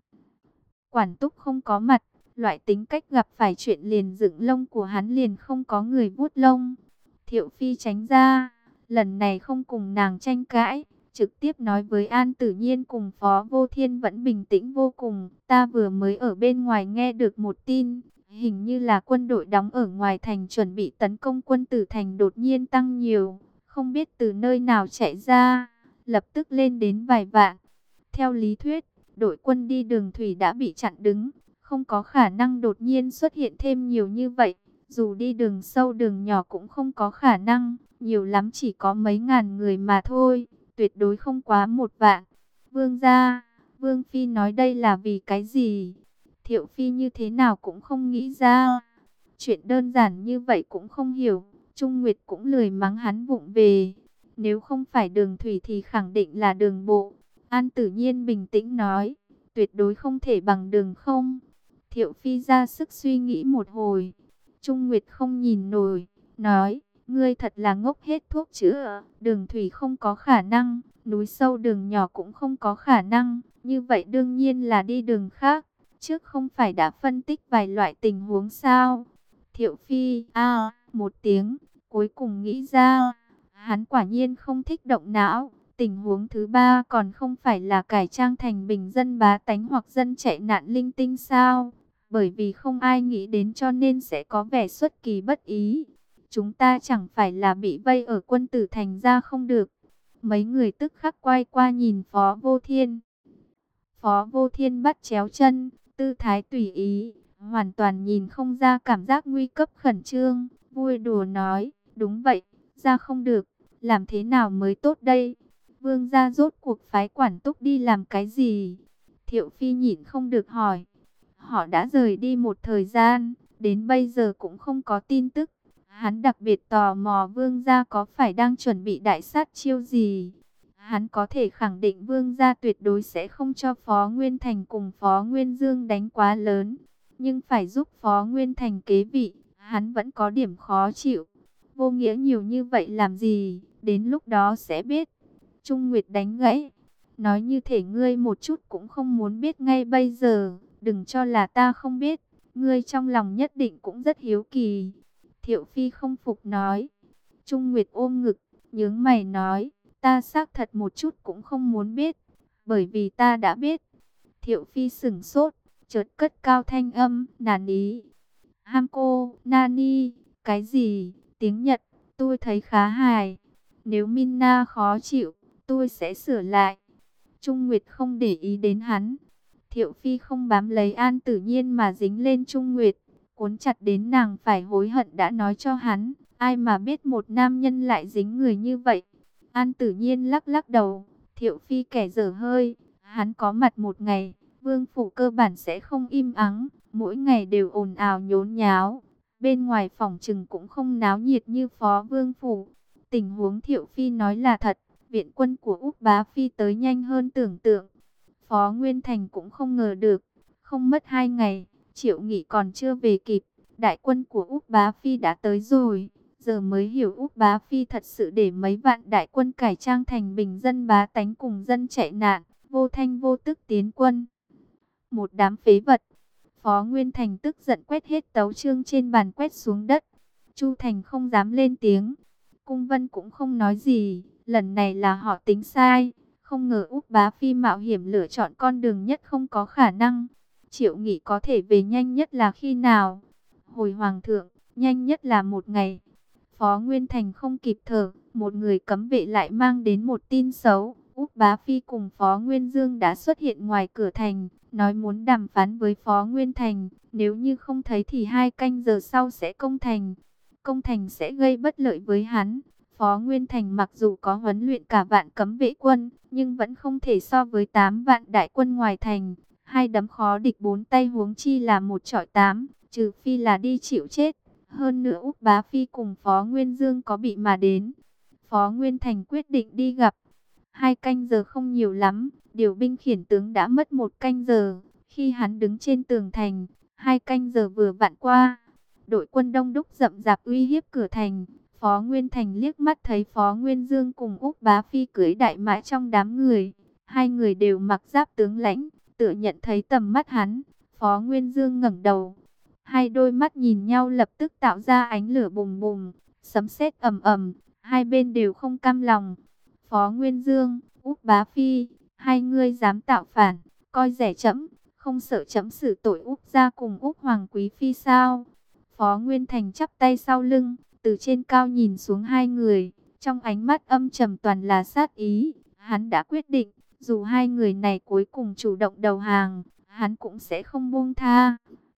Quản Túc không có mặt, loại tính cách gặp phải chuyện liền dựng lông của hắn liền không có người vuốt lông. Thiệu Phi tránh ra, lần này không cùng nàng tranh cãi. Trực tiếp nói với An Tử Nhiên cùng Phó Vô Thiên vẫn bình tĩnh vô cùng. Ta vừa mới ở bên ngoài nghe được một tin, hình như là quân đội đóng ở ngoài thành chuẩn bị tấn công Quân Tử Thành đột nhiên tăng nhiều. Không biết từ nơi nào chạy ra, lập tức lên đến vài vạn. Theo lý thuyết, đội quân đi đường thủy đã bị chặn đứng, không có khả năng đột nhiên xuất hiện thêm nhiều như vậy. Dù đi đường sâu đường nhỏ cũng không có khả năng, nhiều lắm chỉ có mấy ngàn người mà thôi. Tuyệt đối không quá 1 vạn. Vương gia, Vương Phi nói đây là vì cái gì? Thiệu Phi như thế nào cũng không nghĩ ra. Chuyện đơn giản như vậy cũng không hiểu. Trung Nguyệt cũng lười mắng hắn vụng về. Nếu không phải đường thủy thì khẳng định là đường bộ. An Tử Nhiên bình tĩnh nói. Tuyệt đối không thể bằng đường không. Thiệu Phi ra sức suy nghĩ một hồi. Trung Nguyệt không nhìn nổi. Nói. Ngươi thật là ngốc hết thuốc chữa. Đường thủy không có khả năng, núi sâu đường nhỏ cũng không có khả năng. Như vậy đương nhiên là đi đường khác. Trước không phải đã phân tích vài loại tình huống sao? Thiệu Phi một tiếng, cuối cùng nghĩ ra. Hắn quả nhiên không thích động não. Tình huống thứ ba còn không phải là cải trang thành bình dân bá tánh hoặc dân chạy nạn linh tinh sao? Bởi vì không ai nghĩ đến cho nên sẽ có vẻ xuất kỳ bất ý. Chúng ta chẳng phải là bị vây ở Quân Tử Thành ra không được. Mấy người tức khắc quay qua nhìn Phó Vô Thiên. Phó Vô Thiên bắt chéo chân, tư thái tùy ý, hoàn toàn nhìn không ra cảm giác nguy cấp khẩn trương. Vui đùa nói, đúng vậy, ra không được, làm thế nào mới tốt đây? Vương gia rốt cuộc phái Quản Túc đi làm cái gì? Thiệu Phi nhịn không được hỏi. Họ đã rời đi một thời gian, đến bây giờ cũng không có tin tức. Hắn đặc biệt tò mò Vương gia có phải đang chuẩn bị đại sát chiêu gì. Hắn có thể khẳng định Vương gia tuyệt đối sẽ không cho Phó Nguyên Thành cùng Phó Nguyên Dương đánh quá lớn. nhưng phải giúp Phó Nguyên Thành kế vị, hắn vẫn có điểm khó chịu. Vô nghĩa nhiều như vậy làm gì, đến lúc đó sẽ biết. Trung Nguyệt đánh gãy, nói như thể ngươi một chút cũng không muốn biết ngay bây giờ, đừng cho là ta không biết, ngươi trong lòng nhất định cũng rất hiếu kỳ. Thiệu Phi không phục nói. Trung Nguyệt ôm ngực, nhướng mày nói, ta xác thật một chút cũng không muốn biết, bởi vì ta đã biết. Thiệu Phi sửng sốt, chợt cất cao thanh âm, nàn ý. Hamco, Nani, cái gì, tiếng Nhật, tôi thấy khá hài. Nếu Minna khó chịu, tôi sẽ sửa lại. Trung Nguyệt không để ý đến hắn. Thiệu Phi không bám lấy An Tử Nhiên mà dính lên Trung Nguyệt, cuốn chặt đến nàng phải hối hận đã nói cho hắn. Ai mà biết một nam nhân lại dính người như vậy. An Tử Nhiên lắc lắc đầu. Thiệu Phi kẻ dở hơi. Hắn có mặt một ngày, vương phủ cơ bản sẽ không im ắng. Mỗi ngày đều ồn ào nhốn nháo. Bên ngoài phòng trừng cũng không náo nhiệt như phó vương phủ. Tình huống Thiệu Phi nói là thật. Viện quân của Úc Bá Phi tới nhanh hơn tưởng tượng. Phó Nguyên Thành cũng không ngờ được. Không mất 2 ngày, Triệu Nghị còn chưa về kịp. Đại quân của Úc Bá Phi đã tới rồi. Giờ mới hiểu Úc Bá Phi thật sự để mấy vạn đại quân cải trang thành bình dân bá tánh cùng dân chạy nạn, vô thanh vô tức tiến quân. Một đám phế vật. Phó Nguyên Thành tức giận quét hết tấu chương trên bàn quét xuống đất. Chu Thành không dám lên tiếng. Cung Vân cũng không nói gì. Lần này là họ tính sai. Không ngờ Úc Bá Phi mạo hiểm lựa chọn con đường nhất không có khả năng. Triệu Nghị có thể về nhanh nhất là khi nào? Hồi Hoàng thượng, nhanh nhất là 1 ngày. Phó Nguyên Thành không kịp thở, một người cấm vệ lại mang đến một tin xấu. Úc Bá Phi cùng Phó Nguyên Dương đã xuất hiện ngoài cửa thành, nói muốn đàm phán với Phó Nguyên Thành. Nếu như không thấy thì 2 canh giờ sau sẽ công thành. Công thành sẽ gây bất lợi với hắn. Phó Nguyên Thành mặc dù có huấn luyện cả vạn cấm vệ quân, nhưng vẫn không thể so với 8 vạn đại quân ngoài thành. 2 đấm khó địch 4 tay, huống chi là 1 chọi 8, trừ phi là đi chịu chết. Hơn nữa Úc Bá Phi cùng Phó Nguyên Dương có bị mà đến. Phó Nguyên Thành quyết định đi gặp. 2 canh giờ không nhiều lắm, điều binh khiển tướng đã mất 1 canh giờ. Khi hắn đứng trên tường thành, 2 canh giờ vừa vặn qua. Đội quân đông đúc rậm rạp uy hiếp cửa thành. Phó Nguyên Thành liếc mắt thấy Phó Nguyên Dương cùng Úc Bá Phi cưỡi đại mã trong đám người. 2 người đều mặc giáp tướng lãnh, tựa nhận thấy tầm mắt hắn. Phó Nguyên Dương ngẩng đầu. 2 đôi mắt nhìn nhau lập tức tạo ra ánh lửa bùng bùng, sấm sét ầm ầm, 2 bên đều không cam lòng. Phó Nguyên Dương, Úc Bá Phi, 2 ngươi dám tạo phản, coi rẻ trẫm, không sợ trẫm xử tội Úc gia cùng Úc Hoàng Quý Phi sao? Phó Nguyên Thành chắp tay sau lưng, từ trên cao nhìn xuống 2 người, trong ánh mắt âm trầm toàn là sát ý. Hắn đã quyết định, dù 2 người này cuối cùng chủ động đầu hàng, hắn cũng sẽ không buông tha.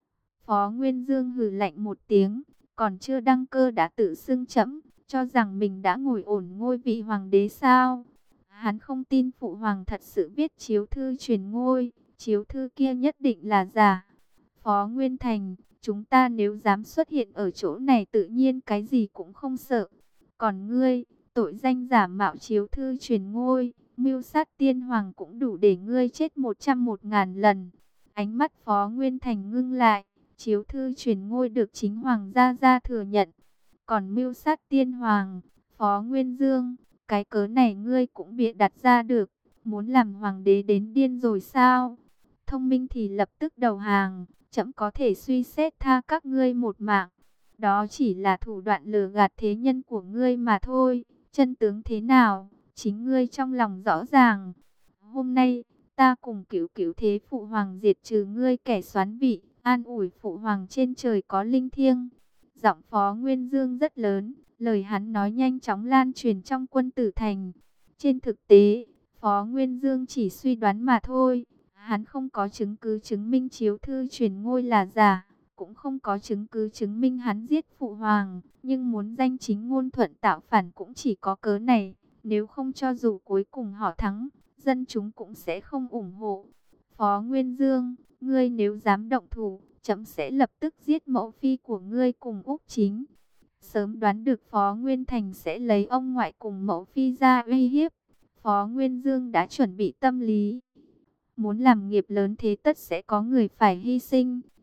Phó Nguyên Dương hừ lạnh một tiếng, còn chưa đăng cơ đã tự xưng trẫm, cho rằng mình đã ngồi ổn ngôi vị hoàng đế sao? Hắn không tin phụ hoàng thật sự viết chiếu thư truyền ngôi, chiếu thư kia nhất định là giả. Phó Nguyên Thành, chúng ta nếu dám xuất hiện ở chỗ này tự nhiên cái gì cũng không sợ. Còn ngươi, tội danh giả mạo chiếu thư truyền ngôi, mưu sát tiên hoàng cũng đủ để ngươi chết 101.000 lần. Ánh mắt Phó Nguyên Thành ngưng lại. Chiếu thư truyền ngôi được chính hoàng gia thừa nhận. Còn mưu sát tiên hoàng, Phó Nguyên Dương, cái cớ này ngươi cũng bịa đặt ra được. Muốn làm hoàng đế đến điên rồi sao? Thông minh thì lập tức đầu hàng, trẫm có thể suy xét tha các ngươi một mạng. Đó chỉ là thủ đoạn lừa gạt thế nhân của ngươi mà thôi. Chân tướng thế nào, chính ngươi trong lòng rõ ràng. Hôm nay, ta cùng cứu cứu thế phụ hoàng diệt trừ ngươi kẻ soán vị, an ủi phụ hoàng trên trời có linh thiêng. Giọng Phó Nguyên Dương rất lớn, lời hắn nói nhanh chóng lan truyền trong quân tử thành. Trên thực tế, Phó Nguyên Dương chỉ suy đoán mà thôi. Hắn không có chứng cứ chứng minh chiếu thư truyền ngôi là giả, cũng không có chứng cứ chứng minh hắn giết phụ hoàng. Nhưng muốn danh chính ngôn thuận tạo phản cũng chỉ có cớ này. Nếu không cho dù cuối cùng họ thắng, dân chúng cũng sẽ không ủng hộ. Phó Nguyên Dương, ngươi nếu dám động thủ, trẫm sẽ lập tức giết mẫu phi của ngươi cùng Úc Chính. Sớm đoán được Phó Nguyên Thành sẽ lấy ông ngoại cùng mẫu phi ra uy hiếp. Phó Nguyên Dương đã chuẩn bị tâm lý. Muốn làm nghiệp lớn thế tất sẽ có người phải hy sinh.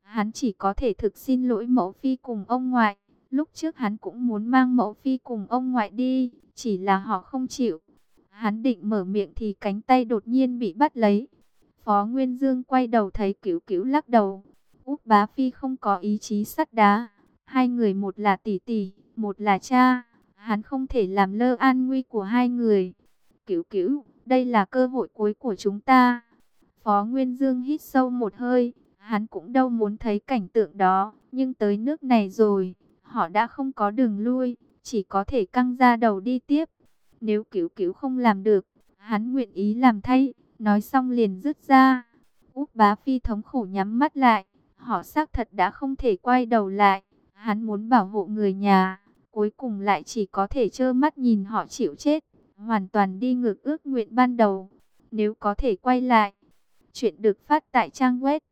Hắn chỉ có thể thực xin lỗi mẫu phi cùng ông ngoại. Lúc trước hắn cũng muốn mang mẫu phi cùng ông ngoại đi, chỉ là họ không chịu. Hắn định mở miệng thì cánh tay đột nhiên bị bắt lấy. Phó Nguyên Dương quay đầu thấy Cửu Cửu lắc đầu. Út bá phi không có ý chí sắt đá. Hai người một là tỷ tỷ, một là cha. Hắn không thể làm lơ an nguy của hai người. Cửu Cửu, đây là cơ hội cuối của chúng ta. Phó Nguyên Dương hít sâu một hơi. Hắn cũng đâu muốn thấy cảnh tượng đó. Nhưng tới nước này rồi, họ đã không có đường lui. Chỉ có thể căng ra đầu đi tiếp. Nếu Cửu Cửu không làm được, hắn nguyện ý làm thay. Nói xong liền dứt ra. Út bá phi thống khổ nhắm mắt lại. Họ xác thật đã không thể quay đầu lại. Hắn muốn bảo hộ người nhà. Cuối cùng lại chỉ có thể trơ mắt nhìn họ chịu chết. Hoàn toàn đi ngược ước nguyện ban đầu. Nếu có thể quay lại. Chuyện được phát tại trang web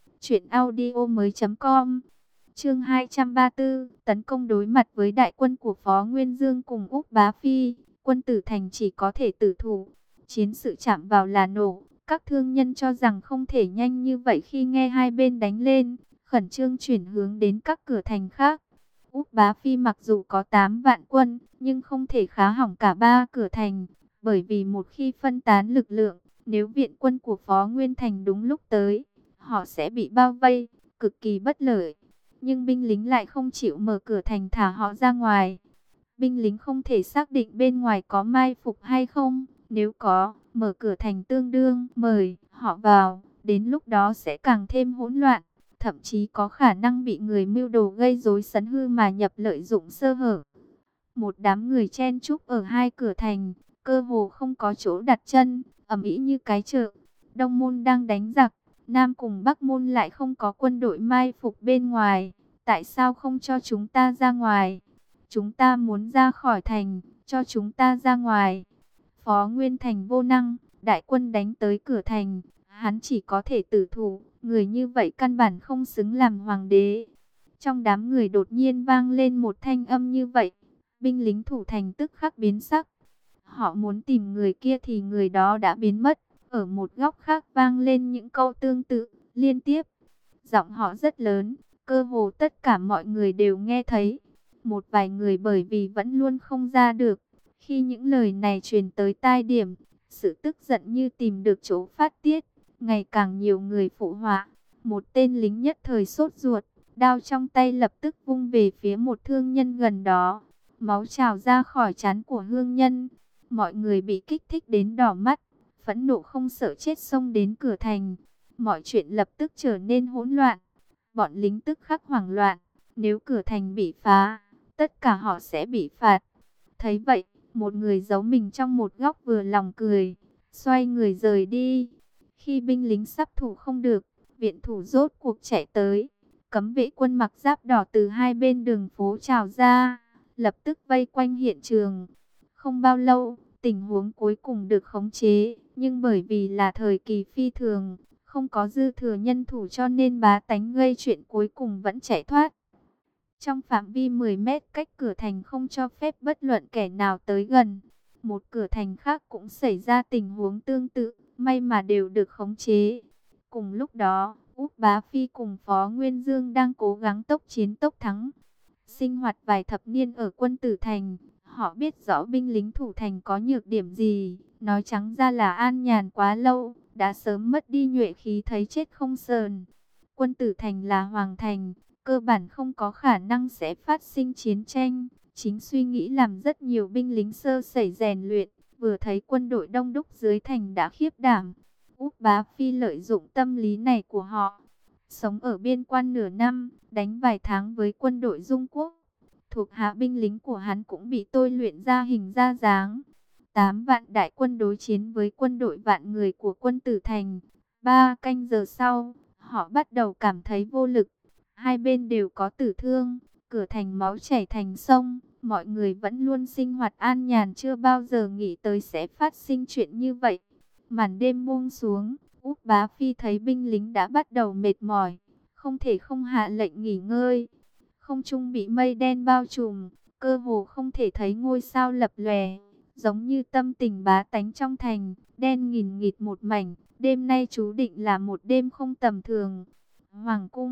truyệnaudiomoi.com. Chương 234, tấn công đối mặt với đại quân của Phó Nguyên Dương cùng Úc Bá Phi, quân Tử Thành chỉ có thể tử thủ. Chiến sự chạm vào là nổ, các thương nhân cho rằng không thể nhanh như vậy khi nghe hai bên đánh lên, khẩn trương chuyển hướng đến các cửa thành khác. Úc Bá Phi mặc dù có 8 vạn quân, nhưng không thể khá hỏng cả ba cửa thành, bởi vì một khi phân tán lực lượng, nếu viện quân của Phó Nguyên Thành đúng lúc tới, họ sẽ bị bao vây, cực kỳ bất lợi. Nhưng binh lính lại không chịu mở cửa thành thả họ ra ngoài. Binh lính không thể xác định bên ngoài có mai phục hay không. Nếu có, mở cửa thành tương đương, mời họ vào. Đến lúc đó sẽ càng thêm hỗn loạn. Thậm chí có khả năng bị người mưu đồ gây rối sấn hư mà nhập lợi dụng sơ hở. Một đám người chen chúc ở hai cửa thành, cơ hồ không có chỗ đặt chân, ầm ĩ như cái chợ. Đông môn đang đánh giặc, Nam cùng Bắc môn lại không có quân đội mai phục bên ngoài. Tại sao không cho chúng ta ra ngoài? Chúng ta muốn ra khỏi thành, cho chúng ta ra ngoài. Phó Nguyên Thành vô năng, đại quân đánh tới cửa thành, hắn chỉ có thể tử thủ. Người như vậy căn bản không xứng làm hoàng đế. Trong đám người đột nhiên vang lên một thanh âm như vậy. Binh lính thủ thành tức khắc biến sắc. Họ muốn tìm người kia thì người đó đã biến mất. Ở một góc khác vang lên những câu tương tự, liên tiếp. Giọng họ rất lớn, cơ hồ tất cả mọi người đều nghe thấy. Một vài người bởi vì vẫn luôn không ra được. Khi những lời này truyền tới tai điểm, sự tức giận như tìm được chỗ phát tiết. Ngày càng nhiều người phụ họa. Một tên lính nhất thời sốt ruột, đao trong tay lập tức vung về phía một thương nhân gần đó. Máu trào ra khỏi trán của hương nhân. Mọi người bị kích thích đến đỏ mắt, phẫn nộ không sợ chết xông đến cửa thành. Mọi chuyện lập tức trở nên hỗn loạn. Bọn lính tức khắc hoảng loạn. Nếu cửa thành bị phá, tất cả họ sẽ bị phạt. Thấy vậy, một người giấu mình trong một góc vừa lòng cười, xoay người rời đi. Khi binh lính sắp thủ không được, viện thủ rốt cuộc chạy tới. Cấm vệ quân mặc giáp đỏ từ hai bên đường phố trào ra, lập tức vây quanh hiện trường. Không bao lâu, tình huống cuối cùng được khống chế, nhưng bởi vì là thời kỳ phi thường, không có dư thừa nhân thủ cho nên bá tánh gây chuyện cuối cùng vẫn chạy thoát. Trong phạm vi 10 mét cách cửa thành không cho phép bất luận kẻ nào tới gần. Một cửa thành khác cũng xảy ra tình huống tương tự, may mà đều được khống chế. Cùng lúc đó, Úc Bá Phi cùng Phó Nguyên Dương đang cố gắng tốc chiến tốc thắng. Sinh hoạt vài thập niên ở quân Tử Thành, họ biết rõ binh lính thủ thành có nhược điểm gì. Nói trắng ra là an nhàn quá lâu, đã sớm mất đi nhuệ khí thấy chết không sờn. Quân Tử Thành là hoàng thành, cơ bản không có khả năng sẽ phát sinh chiến tranh. Chính suy nghĩ làm rất nhiều binh lính sơ sẩy rèn luyện, vừa thấy quân đội đông đúc dưới thành đã khiếp đảm. Úc Bá Phi lợi dụng tâm lý này của họ, sống ở biên quan nửa năm, đánh vài tháng với quân đội Dung Quốc. Thuộc hạ binh lính của hắn cũng bị tôi luyện ra hình ra dáng. 8 vạn đại quân đối chiến với quân đội vạn người của quân Tử Thành. 3 canh giờ sau, họ bắt đầu cảm thấy vô lực. Hai bên đều có tử thương, cửa thành máu chảy thành sông. Mọi người vẫn luôn sinh hoạt an nhàn, chưa bao giờ nghĩ tới sẽ phát sinh chuyện như vậy. Màn đêm buông xuống, Úc Bá Phi thấy binh lính đã bắt đầu mệt mỏi, không thể không hạ lệnh nghỉ ngơi. Không trung bị mây đen bao trùm, cơ hồ không thể thấy ngôi sao lập lòe, giống như tâm tình bá tánh trong thành, đen nghìn nghịt một mảnh. Đêm nay chú định là một đêm không tầm thường. Hoàng cung,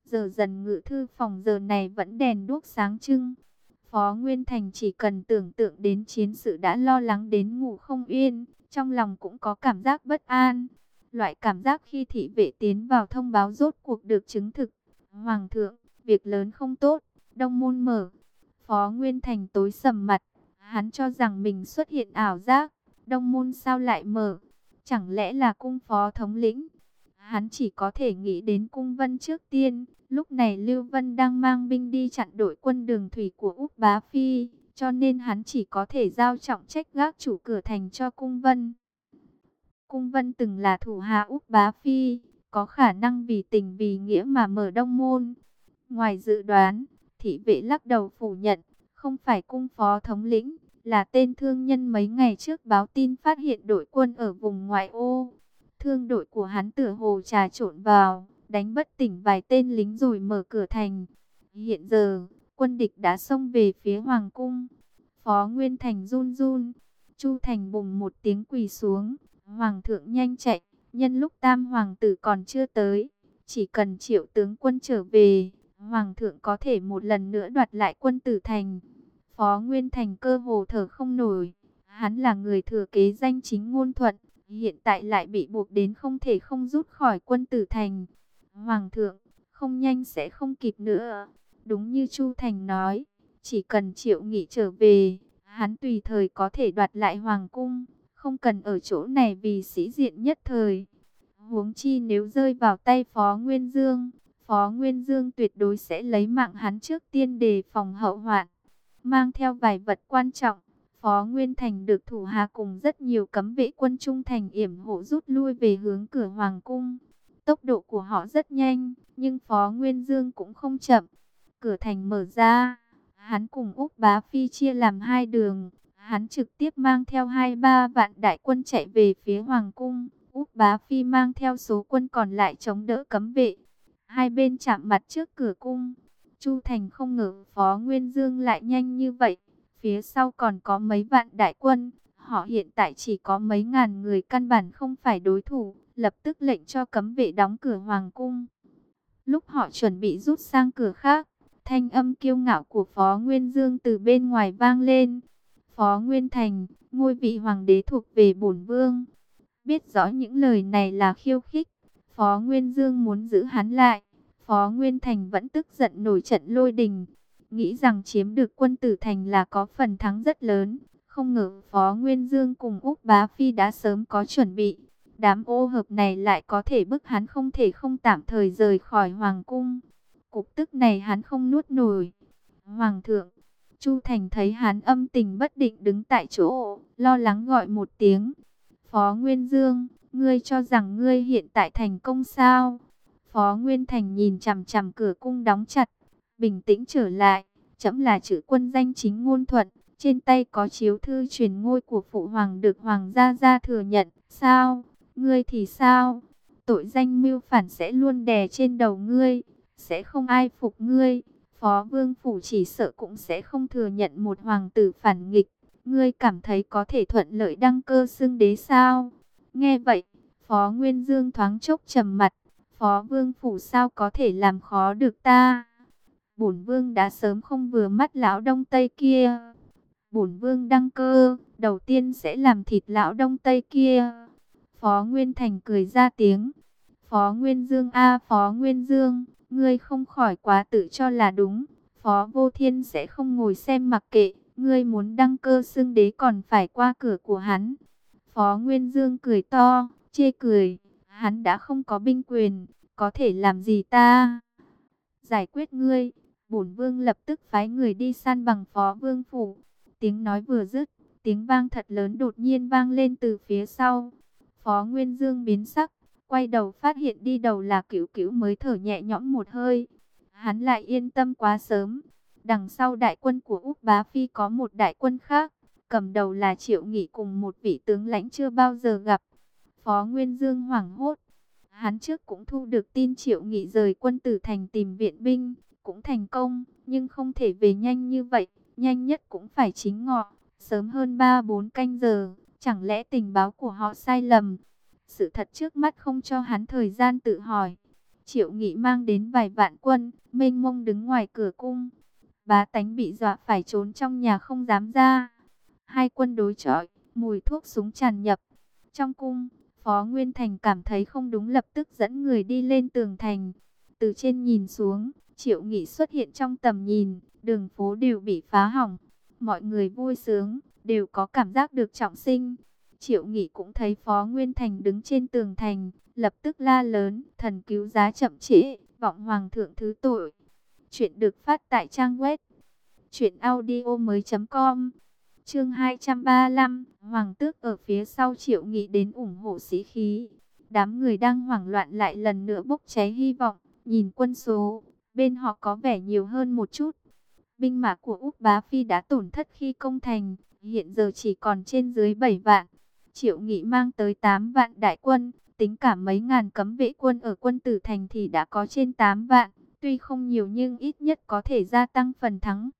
Giờ dần ngự thư phòng giờ này vẫn đèn đuốc sáng trưng. Phó Nguyên Thành chỉ cần tưởng tượng đến chiến sự đã lo lắng đến ngủ không yên, trong lòng cũng có cảm giác bất an. Loại cảm giác khi thị vệ tiến vào thông báo rốt cuộc được chứng thực. Hoàng thượng, việc lớn không tốt, Đông Môn mở. Phó Nguyên Thành tối sầm mặt, hắn cho rằng mình xuất hiện ảo giác. Đông Môn sao lại mở? Chẳng lẽ là cung phó thống lĩnh? Hắn chỉ có thể nghĩ đến cung Vân trước tiên. Lúc này Lưu Vân đang mang binh đi chặn đội quân đường thủy của Úc Bá Phi, cho nên hắn chỉ có thể giao trọng trách gác chủ cửa thành cho cung Vân. Cung Vân từng là thủ hạ Úc Bá Phi, có khả năng vì tình vì nghĩa mà mở Đông Môn. Ngoài dự đoán, thị vệ lắc đầu phủ nhận, không phải cung phó thống lĩnh, là tên thương nhân mấy ngày trước báo tin phát hiện đội quân ở vùng ngoại ô. Thương đội của hắn tựa hồ trà trộn vào, đánh bất tỉnh vài tên lính rồi mở cửa thành. Hiện giờ, quân địch đã xông về phía Hoàng cung. Phó Nguyên Thành run run, Chu Thành bùng một tiếng quỳ xuống. Hoàng thượng nhanh chạy, nhân lúc Tam Hoàng tử còn chưa tới, chỉ cần Triệu tướng quân trở về, Hoàng thượng có thể một lần nữa đoạt lại Quân Tử Thành. Phó Nguyên Thành cơ hồ thở không nổi, hắn là người thừa kế danh chính ngôn thuận, hiện tại lại bị buộc đến không thể không rút khỏi Quân Tử Thành. Hoàng thượng, không nhanh sẽ không kịp nữa. Đúng như Chu Thành nói, chỉ cần Triệu Nghị trở về, hắn tùy thời có thể đoạt lại Hoàng cung, không cần ở chỗ này vì sĩ diện nhất thời. Huống chi nếu rơi vào tay Phó Nguyên Dương tuyệt đối sẽ lấy mạng hắn trước tiên đề phòng hậu hoạn. Mang theo vài vật quan trọng, Phó Nguyên Thành được thủ hạ cùng rất nhiều cấm vệ quân trung thành yểm hộ rút lui về hướng cửa Hoàng cung. Tốc độ của họ rất nhanh, nhưng Phó Nguyên Dương cũng không chậm. Cửa thành mở ra, hắn cùng Úc Bá Phi chia làm hai đường. Hắn trực tiếp mang theo 2-3 vạn đại quân chạy về phía Hoàng cung. Úc Bá Phi mang theo số quân còn lại chống đỡ cấm vệ. Hai bên chạm mặt trước cửa cung. Chu Thành không ngờ Phó Nguyên Dương lại nhanh như vậy. Phía sau còn có mấy vạn đại quân. Họ hiện tại chỉ có mấy ngàn người, căn bản không phải đối thủ. Lập tức lệnh cho cấm vệ đóng cửa Hoàng cung. Lúc họ chuẩn bị rút sang cửa khác, thanh âm kiêu ngạo của Phó Nguyên Dương từ bên ngoài vang lên. Phó Nguyên Thành, ngôi vị hoàng đế thuộc về bổn vương. Biết rõ những lời này là khiêu khích, Phó Nguyên Dương muốn giữ hắn lại. Phó Nguyên Thành vẫn tức giận nổi trận lôi đình, nghĩ rằng chiếm được Quân Tử Thành là có phần thắng rất lớn. Không ngờ Phó Nguyên Dương cùng Úc Bá Phi đã sớm có chuẩn bị. Đám ô hợp này lại có thể bức hắn không thể không tạm thời rời khỏi Hoàng cung. Cục tức này hắn không nuốt nổi. Hoàng thượng, Chu Thành thấy hắn âm tình bất định đứng tại chỗ, lo lắng gọi một tiếng. Phó Nguyên Dương, ngươi cho rằng ngươi hiện tại thành công sao? Phó Nguyên Thành nhìn chằm chằm cửa cung đóng chặt, bình tĩnh trở lại. Trẫm là chữ quân danh chính ngôn thuận, trên tay có chiếu thư truyền ngôi của phụ hoàng được hoàng gia thừa nhận. Sao? Ngươi thì sao? Tội danh mưu phản sẽ luôn đè trên đầu ngươi, sẽ không ai phục ngươi. Phó Vương Phủ chỉ sợ cũng sẽ không thừa nhận một hoàng tử phản nghịch. Ngươi cảm thấy có thể thuận lợi đăng cơ xưng đế sao? Nghe vậy, Phó Nguyên Dương thoáng chốc trầm mặt. Phó Vương Phủ sao có thể làm khó được ta? Bổn Vương đã sớm không vừa mắt lão Đông Tây kia. Bổn Vương đăng cơ, đầu tiên sẽ làm thịt lão Đông Tây kia. Phó Nguyên Thành cười ra tiếng. Phó Nguyên Dương Phó Nguyên Dương, ngươi không khỏi quá tự cho là đúng. Phó Vô Thiên sẽ không ngồi xem mặc kệ, ngươi muốn đăng cơ xưng đế còn phải qua cửa của hắn. Phó Nguyên Dương cười to, chê cười, hắn đã không có binh quyền, có thể làm gì ta? Giải quyết ngươi. Bổn Vương lập tức phái người đi săn bằng Phó Vương Phủ. Tiếng nói vừa dứt, tiếng vang thật lớn đột nhiên vang lên từ phía sau. Phó Nguyên Dương biến sắc, quay đầu phát hiện đi đầu là Cửu Cửu, mới thở nhẹ nhõm một hơi. Hắn lại yên tâm quá sớm. Đằng sau đại quân của Úc Bá Phi có một đại quân khác, cầm đầu là Triệu Nghị cùng một vị tướng lãnh chưa bao giờ gặp. Phó Nguyên Dương hoảng hốt. Hắn trước cũng thu được tin Triệu Nghị rời Quân Tử Thành tìm viện binh, cũng thành công, nhưng không thể về nhanh như vậy, nhanh nhất cũng phải chính ngọ, sớm hơn 3-4 canh giờ. Chẳng lẽ tình báo của họ sai lầm? Sự thật trước mắt không cho hắn thời gian tự hỏi. Triệu Nghị mang đến vài vạn quân, mênh mông đứng ngoài cửa cung. Bá tánh bị dọa phải trốn trong nhà không dám ra. Hai quân đối chọi, mùi thuốc súng tràn nhập. Trong cung, Phó Nguyên Thành cảm thấy không đúng, lập tức dẫn người đi lên tường thành. Từ trên nhìn xuống, Triệu Nghị xuất hiện trong tầm nhìn, đường phố đều bị phá hỏng. Mọi người vui sướng, đều có cảm giác được trọng sinh. Triệu Nghị cũng thấy Phó Nguyên Thành đứng trên tường thành, lập tức la lớn, thần cứu giá chậm trễ, vọng hoàng thượng thứ tội. Chuyện được phát tại trang web truyệnaudiomoi.com. Chương 235, Hoàng tước ở phía sau Triệu Nghị đến ủng hộ sĩ khí. Đám người đang hoảng loạn lại lần nữa bốc cháy hy vọng, nhìn quân số, bên họ có vẻ nhiều hơn một chút. Binh mã của Úc Bá Phi đã tổn thất khi công thành, hiện giờ chỉ còn trên dưới 7 vạn. Triệu Nghị mang tới 8 vạn đại quân, tính cả mấy ngàn cấm vệ quân ở quân tử thành thì đã có trên 8 vạn. Tuy không nhiều nhưng ít nhất có thể gia tăng phần thắng.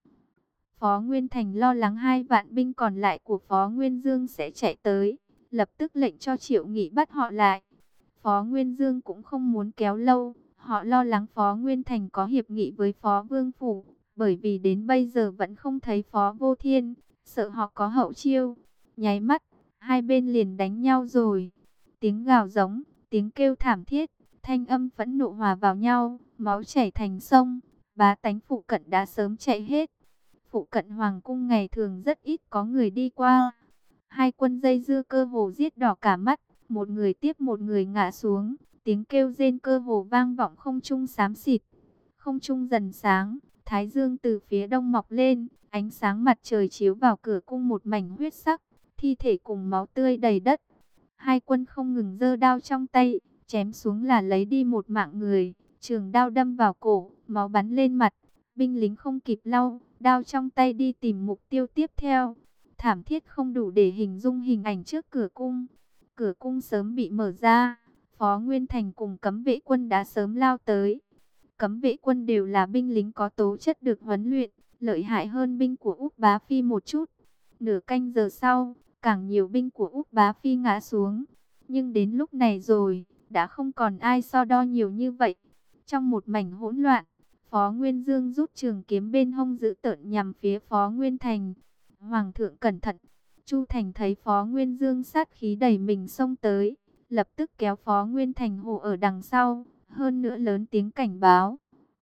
Phó Nguyên Thành lo lắng 2 vạn binh còn lại của Phó Nguyên Dương sẽ chạy tới, lập tức lệnh cho Triệu Nghị bắt họ lại. Phó Nguyên Dương cũng không muốn kéo lâu, họ lo lắng Phó Nguyên Thành có hiệp nghị với Phó Vương Phủ, bởi vì đến bây giờ vẫn không thấy Phó Vô Thiên, sợ họ có hậu chiêu. Nháy mắt, hai bên liền đánh nhau rồi. Tiếng gào giống, tiếng kêu thảm thiết, thanh âm phẫn nộ hòa vào nhau, máu chảy thành sông. Bá tánh phụ cận đã sớm chạy hết. Phụ cận hoàng cung ngày thường rất ít có người đi qua. Hai quân dây dưa cơ hồ giết đỏ cả mắt, một người tiếp một người ngã xuống, tiếng kêu rên cơ hồ vang vọng không trung xám xịt. Không trung dần sáng, thái dương từ phía đông mọc lên, ánh sáng mặt trời chiếu vào cửa cung một mảnh huyết sắc, thi thể cùng máu tươi đầy đất. Hai quân không ngừng giơ đao trong tay, chém xuống là lấy đi một mạng người, trường đao đâm vào cổ, máu bắn lên mặt, binh lính không kịp lau, đao trong tay đi tìm mục tiêu tiếp theo. Thảm thiết không đủ để hình dung hình ảnh trước cửa cung. Cửa cung sớm bị mở ra, Phó Nguyên Thành cùng cấm vệ quân đã sớm lao tới. Cấm vệ quân đều là binh lính có tố chất được huấn luyện, lợi hại hơn binh của Úc Bá Phi một chút. Nửa canh giờ sau, càng nhiều binh của Úc Bá Phi ngã xuống. Nhưng đến lúc này rồi, đã không còn ai so đo nhiều như vậy. Trong một mảnh hỗn loạn, Phó Nguyên Dương rút trường kiếm bên hông dữ tợn nhằm phía Phó Nguyên Thành. Hoàng thượng cẩn thận. Chu Thành thấy Phó Nguyên Dương sát khí đẩy mình xông tới, lập tức kéo Phó Nguyên Thành hộ ở đằng sau, hơn nữa lớn tiếng cảnh báo.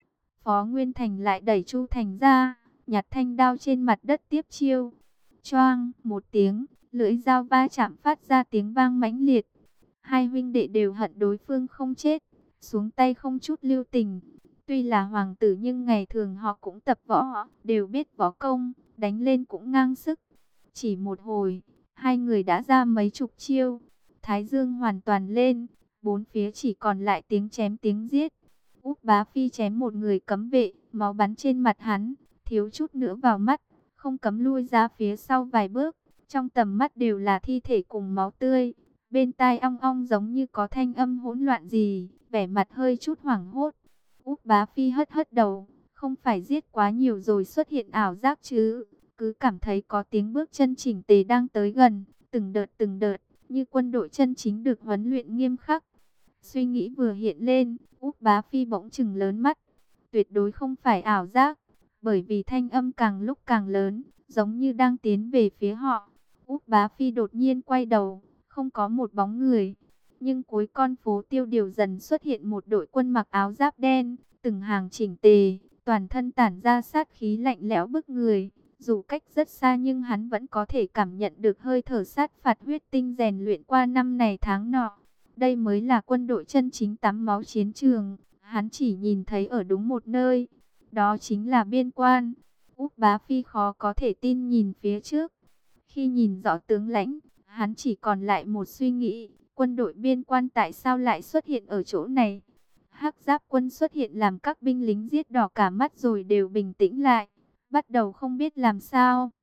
Phó Nguyên Thành lại đẩy Chu Thành ra, nhặt thanh đao trên mặt đất tiếp chiêu. Choang một tiếng, lưỡi dao va chạm phát ra tiếng vang mãnh liệt. Hai huynh đệ đều hận đối phương không chết, xuống tay không chút lưu tình. Tuy là hoàng tử nhưng ngày thường họ cũng tập võ, đều biết võ công, đánh lên cũng ngang sức. Chỉ một hồi, hai người đã ra mấy chục chiêu. Thái dương hoàn toàn lên, bốn phía chỉ còn lại tiếng chém tiếng giết. Úc Bá Phi chém một người cấm vệ, máu bắn trên mặt hắn, thiếu chút nữa vào mắt, không cấm lui ra phía sau vài bước. Trong tầm mắt đều là thi thể cùng máu tươi, bên tai ong ong giống như có thanh âm hỗn loạn gì, vẻ mặt hơi chút hoảng hốt. Úc Bá Phi hất hất đầu, không phải giết quá nhiều rồi xuất hiện ảo giác chứ, cứ cảm thấy có tiếng bước chân chỉnh tề đang tới gần, từng đợt, như quân đội chân chính được huấn luyện nghiêm khắc. Suy nghĩ vừa hiện lên, Úc Bá Phi bỗng chừng lớn mắt, tuyệt đối không phải ảo giác, bởi vì thanh âm càng lúc càng lớn, giống như đang tiến về phía họ. Úc Bá Phi đột nhiên quay đầu, không có một bóng người. Nhưng cuối con phố Tiêu Điều dần xuất hiện một đội quân mặc áo giáp đen, từng hàng chỉnh tề, toàn thân tản ra sát khí lạnh lẽo bức người. Dù cách rất xa nhưng hắn vẫn có thể cảm nhận được hơi thở sát phạt huyết tinh rèn luyện qua năm này tháng nọ. Đây mới là quân đội chân chính tắm máu chiến trường. Hắn chỉ nhìn thấy ở đúng một nơi, đó chính là biên quan. Úc Bá Phi khó có thể tin nhìn phía trước. Khi nhìn rõ tướng lãnh, hắn chỉ còn lại một suy nghĩ, quân đội biên quan tại sao lại xuất hiện ở chỗ này? Hắc Giáp quân xuất hiện làm các binh lính giết đỏ cả mắt rồi đều bình tĩnh lại, bắt đầu không biết làm sao.